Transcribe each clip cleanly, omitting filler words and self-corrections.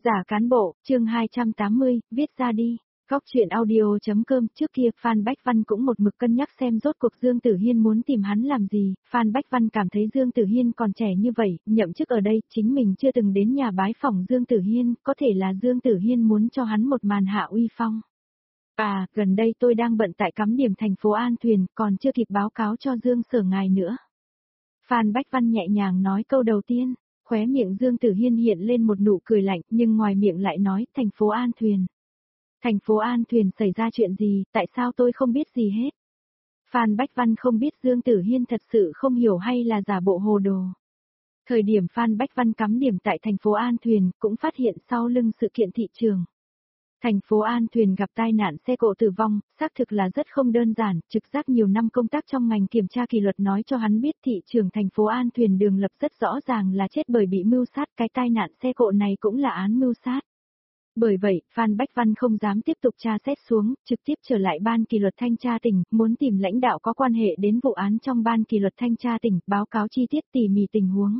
Giả cán bộ, chương 280, viết ra đi. Góc truyện audio.com. Trước kia Phan Bách Văn cũng một mực cân nhắc xem rốt cuộc Dương Tử Hiên muốn tìm hắn làm gì. Phan Bách Văn cảm thấy Dương Tử Hiên còn trẻ như vậy, nhậm chức ở đây, chính mình chưa từng đến nhà bái phỏng Dương Tử Hiên, có thể là Dương Tử Hiên muốn cho hắn một màn hạ uy phong. À, gần đây tôi đang bận tại cắm điểm thành phố An Thuyền, còn chưa kịp báo cáo cho Dương Sở ngài nữa. Phan Bách Văn nhẹ nhàng nói câu đầu tiên, khóe miệng Dương Tử Hiên hiện lên một nụ cười lạnh, nhưng ngoài miệng lại nói, thành phố An Thuyền. Thành phố An Thuyền xảy ra chuyện gì, tại sao tôi không biết gì hết? Phan Bách Văn không biết Dương Tử Hiên thật sự không hiểu hay là giả bộ hồ đồ. Thời điểm Phan Bách Văn cắm điểm tại thành phố An Thuyền, cũng phát hiện sau lưng sự kiện thị trường. Thành phố An Thuyền gặp tai nạn xe cộ tử vong, xác thực là rất không đơn giản, trực giác nhiều năm công tác trong ngành kiểm tra kỷ luật nói cho hắn biết thị trường thành phố An Thuyền đường lập rất rõ ràng là chết bởi bị mưu sát, cái tai nạn xe cộ này cũng là án mưu sát. Bởi vậy, Phan Bách Văn không dám tiếp tục tra xét xuống, trực tiếp trở lại ban kỷ luật thanh tra tỉnh, muốn tìm lãnh đạo có quan hệ đến vụ án trong ban kỷ luật thanh tra tỉnh, báo cáo chi tiết tỉ mỉ tình huống.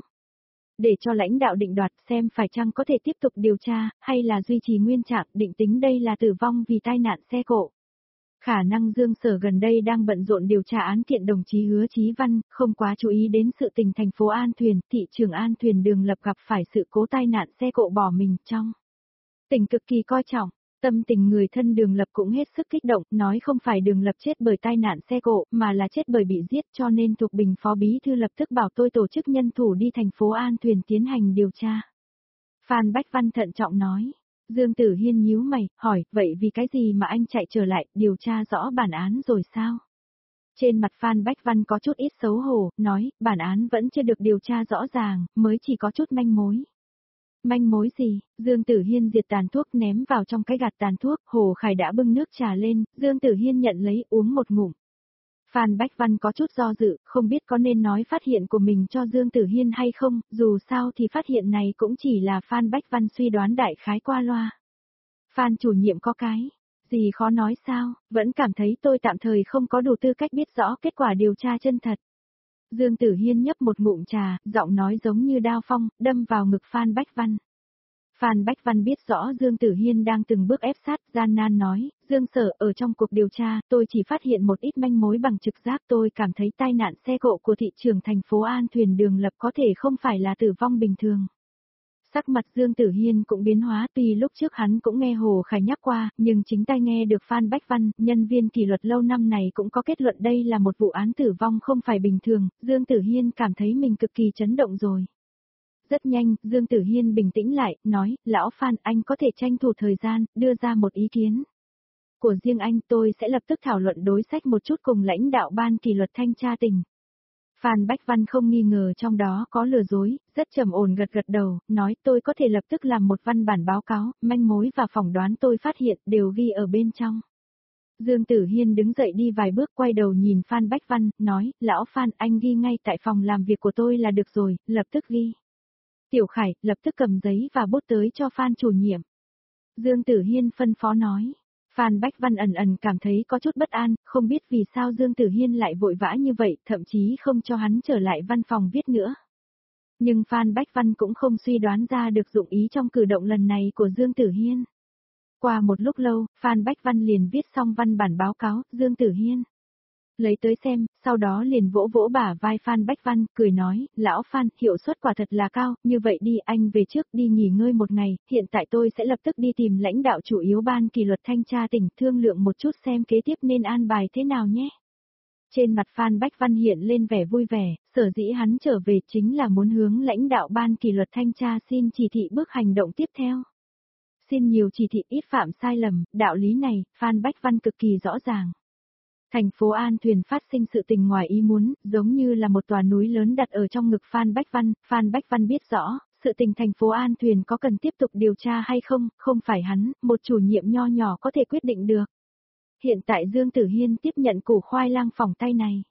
Để cho lãnh đạo định đoạt xem phải chăng có thể tiếp tục điều tra, hay là duy trì nguyên trạng, định tính đây là tử vong vì tai nạn xe cộ. Khả năng Dương Sở gần đây đang bận rộn điều tra án kiện đồng chí Hứa Chí Văn, không quá chú ý đến sự tình thành phố An Thuyền, thị trường An Thuyền đường lập gặp phải sự cố tai nạn xe cộ bỏ mình trong tỉnh cực kỳ coi trọng. Tâm tình người thân Đường Lập cũng hết sức kích động, nói không phải Đường Lập chết bởi tai nạn xe cộ, mà là chết bởi bị giết, cho nên Thục Bình phó bí thư lập tức bảo tôi tổ chức nhân thủ đi thành phố An Thuyền tiến hành điều tra. Phan Bách Văn thận trọng nói. Dương Tử Hiên nhíu mày, hỏi, vậy vì cái gì mà anh chạy trở lại, điều tra rõ bản án rồi sao? Trên mặt Phan Bách Văn có chút ít xấu hổ, nói, bản án vẫn chưa được điều tra rõ ràng, mới chỉ có chút manh mối. Manh mối gì? Dương Tử Hiên diệt tàn thuốc ném vào trong cái gạt tàn thuốc, Hồ Khải đã bưng nước trà lên, Dương Tử Hiên nhận lấy uống một ngụm. Phan Bách Văn có chút do dự, không biết có nên nói phát hiện của mình cho Dương Tử Hiên hay không, dù sao thì phát hiện này cũng chỉ là Phan Bách Văn suy đoán đại khái qua loa. Phan chủ nhiệm có cái gì khó nói sao, vẫn cảm thấy tôi tạm thời không có đủ tư cách biết rõ kết quả điều tra chân thật. Dương Tử Hiên nhấp một ngụm trà, giọng nói giống như đao phong, đâm vào ngực Phan Bách Văn. Phan Bách Văn biết rõ Dương Tử Hiên đang từng bước ép sát, gian nan nói, Dương Sở, ở trong cuộc điều tra, tôi chỉ phát hiện một ít manh mối bằng trực giác, tôi cảm thấy tai nạn xe cộ của thị trường thành phố An Thuyền Đường Lập có thể không phải là tử vong bình thường. Sắc mặt Dương Tử Hiên cũng biến hóa, tuy lúc trước hắn cũng nghe Hồ Khải nhắc qua, nhưng chính tai nghe được Phan Bách Văn, nhân viên kỷ luật lâu năm này cũng có kết luận đây là một vụ án tử vong không phải bình thường, Dương Tử Hiên cảm thấy mình cực kỳ chấn động rồi. Rất nhanh, Dương Tử Hiên bình tĩnh lại, nói, lão Phan, anh có thể tranh thủ thời gian, đưa ra một ý kiến của riêng anh, tôi sẽ lập tức thảo luận đối sách một chút cùng lãnh đạo ban kỷ luật thanh tra tỉnh. Phan Bách Văn không nghi ngờ trong đó có lừa dối, rất trầm ổn gật gật đầu, nói tôi có thể lập tức làm một văn bản báo cáo, manh mối và phỏng đoán tôi phát hiện đều ghi ở bên trong. Dương Tử Hiên đứng dậy đi vài bước quay đầu nhìn Phan Bách Văn, nói, lão Phan anh ghi ngay tại phòng làm việc của tôi là được rồi, lập tức ghi. Tiểu Khải, lập tức cầm giấy và bút tới cho Phan chủ nhiệm. Dương Tử Hiên phân phó nói. Phan Bách Văn ẩn ẩn cảm thấy có chút bất an, không biết vì sao Dương Tử Hiên lại vội vã như vậy, thậm chí không cho hắn trở lại văn phòng viết nữa. Nhưng Phan Bách Văn cũng không suy đoán ra được dụng ý trong cử động lần này của Dương Tử Hiên. Qua một lúc lâu, Phan Bách Văn liền viết xong văn bản báo cáo, Dương Tử Hiên lấy tới xem, sau đó liền vỗ vỗ bả vai Phan Bách Văn, cười nói, lão Phan, hiệu suất quả thật là cao, như vậy đi anh về trước đi nghỉ ngơi một ngày, hiện tại tôi sẽ lập tức đi tìm lãnh đạo chủ yếu ban kỷ luật thanh tra tỉnh thương lượng một chút xem kế tiếp nên an bài thế nào nhé. Trên mặt Phan Bách Văn hiện lên vẻ vui vẻ, sở dĩ hắn trở về chính là muốn hướng lãnh đạo ban kỷ luật thanh tra xin chỉ thị bước hành động tiếp theo. Xin nhiều chỉ thị ít phạm sai lầm, đạo lý này, Phan Bách Văn cực kỳ rõ ràng. Thành phố An Thuyền phát sinh sự tình ngoài ý muốn, giống như là một tòa núi lớn đặt ở trong ngực Phan Bách Văn biết rõ, sự tình thành phố An Thuyền có cần tiếp tục điều tra hay không, không phải hắn, một chủ nhiệm nho nhỏ có thể quyết định được. Hiện tại Dương Tử Hiên tiếp nhận củ khoai lang phỏng tay này.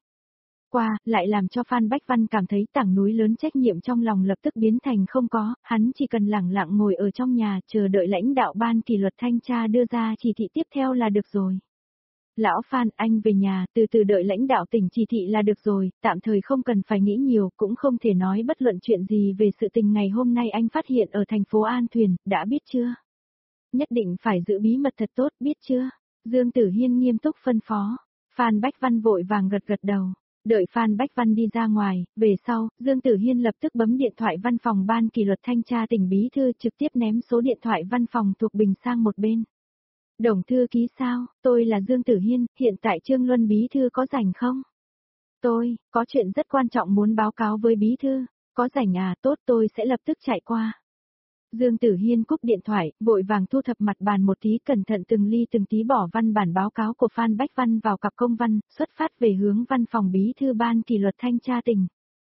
Lại làm cho Phan Bách Văn cảm thấy tảng núi lớn trách nhiệm trong lòng lập tức biến thành không có, hắn chỉ cần lẳng lặng ngồi ở trong nhà chờ đợi lãnh đạo ban kỷ luật thanh tra đưa ra chỉ thị tiếp theo là được rồi. Lão Phan, anh về nhà, từ từ đợi lãnh đạo tỉnh chỉ thị là được rồi, tạm thời không cần phải nghĩ nhiều, cũng không thể nói bất luận chuyện gì về sự tình ngày hôm nay anh phát hiện ở thành phố An Thuyền, đã biết chưa? Nhất định phải giữ bí mật thật tốt, biết chưa? Dương Tử Hiên nghiêm túc phân phó. Phan Bách Văn vội vàng gật gật đầu. Đợi Phan Bách Văn đi ra ngoài, về sau, Dương Tử Hiên lập tức bấm điện thoại văn phòng ban kỷ luật thanh tra tỉnh bí thư trực tiếp ném số điện thoại văn phòng thuộc Bình sang một bên. Đồng thư ký sao, tôi là Dương Tử Hiên, hiện tại Trương Luân bí thư có rảnh không? Tôi, có chuyện rất quan trọng muốn báo cáo với bí thư, có rảnh à, tốt tôi sẽ lập tức chạy qua. Dương Tử Hiên cúp điện thoại, vội vàng thu thập mặt bàn một tí cẩn thận từng ly từng tí bỏ văn bản báo cáo của Phan Bách Văn vào cặp công văn, xuất phát về hướng văn phòng bí thư ban kỷ luật thanh tra tỉnh.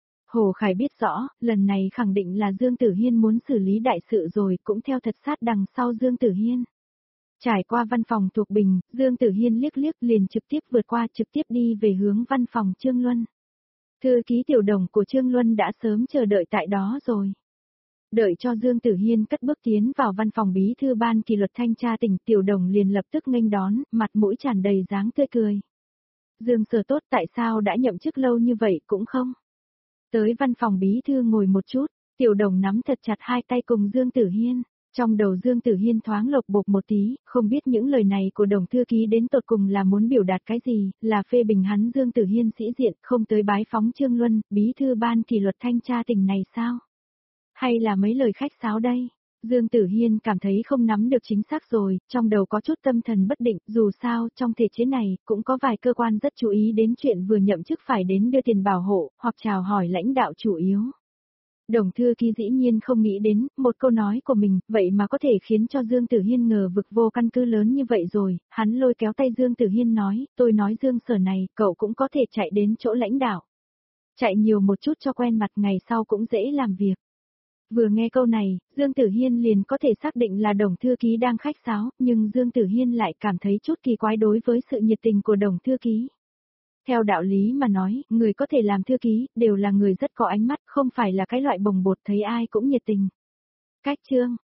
Hồ Khải biết rõ, lần này khẳng định là Dương Tử Hiên muốn xử lý đại sự rồi, cũng theo thật sát đằng sau Dương Tử Hiên. Trải qua văn phòng thuộc Bình, Dương Tử Hiên liếc liếc liền trực tiếp vượt qua trực tiếp đi về hướng văn phòng Trương Luân. Thư ký tiểu đồng của Trương Luân đã sớm chờ đợi tại đó rồi. Đợi cho Dương Tử Hiên cất bước tiến vào văn phòng bí thư ban kỷ luật thanh tra tỉnh, tiểu đồng liền lập tức nghênh đón, mặt mũi tràn đầy dáng tươi cười. Dương Sở tốt, tại sao đã nhậm chức lâu như vậy cũng không? Tới văn phòng bí thư ngồi một chút, tiểu đồng nắm thật chặt hai tay cùng Dương Tử Hiên. Trong đầu Dương Tử Hiên thoáng lộc bộc một tí, không biết những lời này của đồng thư ký đến tột cùng là muốn biểu đạt cái gì, là phê bình hắn Dương Tử Hiên sĩ diện, không tới bái phóng Trương Luân, bí thư ban kỷ luật thanh tra tỉnh này sao? Hay là mấy lời khách sáo đây? Dương Tử Hiên cảm thấy không nắm được chính xác rồi, trong đầu có chút tâm thần bất định, dù sao, trong thể chế này, cũng có vài cơ quan rất chú ý đến chuyện vừa nhậm chức phải đến đưa tiền bảo hộ, hoặc chào hỏi lãnh đạo chủ yếu. Đồng thư ký dĩ nhiên không nghĩ đến, một câu nói của mình, vậy mà có thể khiến cho Dương Tử Hiên ngờ vực vô căn cứ lớn như vậy rồi, hắn lôi kéo tay Dương Tử Hiên nói, tôi nói Dương Sở này, cậu cũng có thể chạy đến chỗ lãnh đạo. Chạy nhiều một chút cho quen mặt ngày sau cũng dễ làm việc. Vừa nghe câu này, Dương Tử Hiên liền có thể xác định là đồng thư ký đang khách sáo, nhưng Dương Tử Hiên lại cảm thấy chút kỳ quái đối với sự nhiệt tình của đồng thư ký. Theo đạo lý mà nói, người có thể làm thư ký, đều là người rất có ánh mắt, không phải là cái loại bồng bột thấy ai cũng nhiệt tình. Cách chương,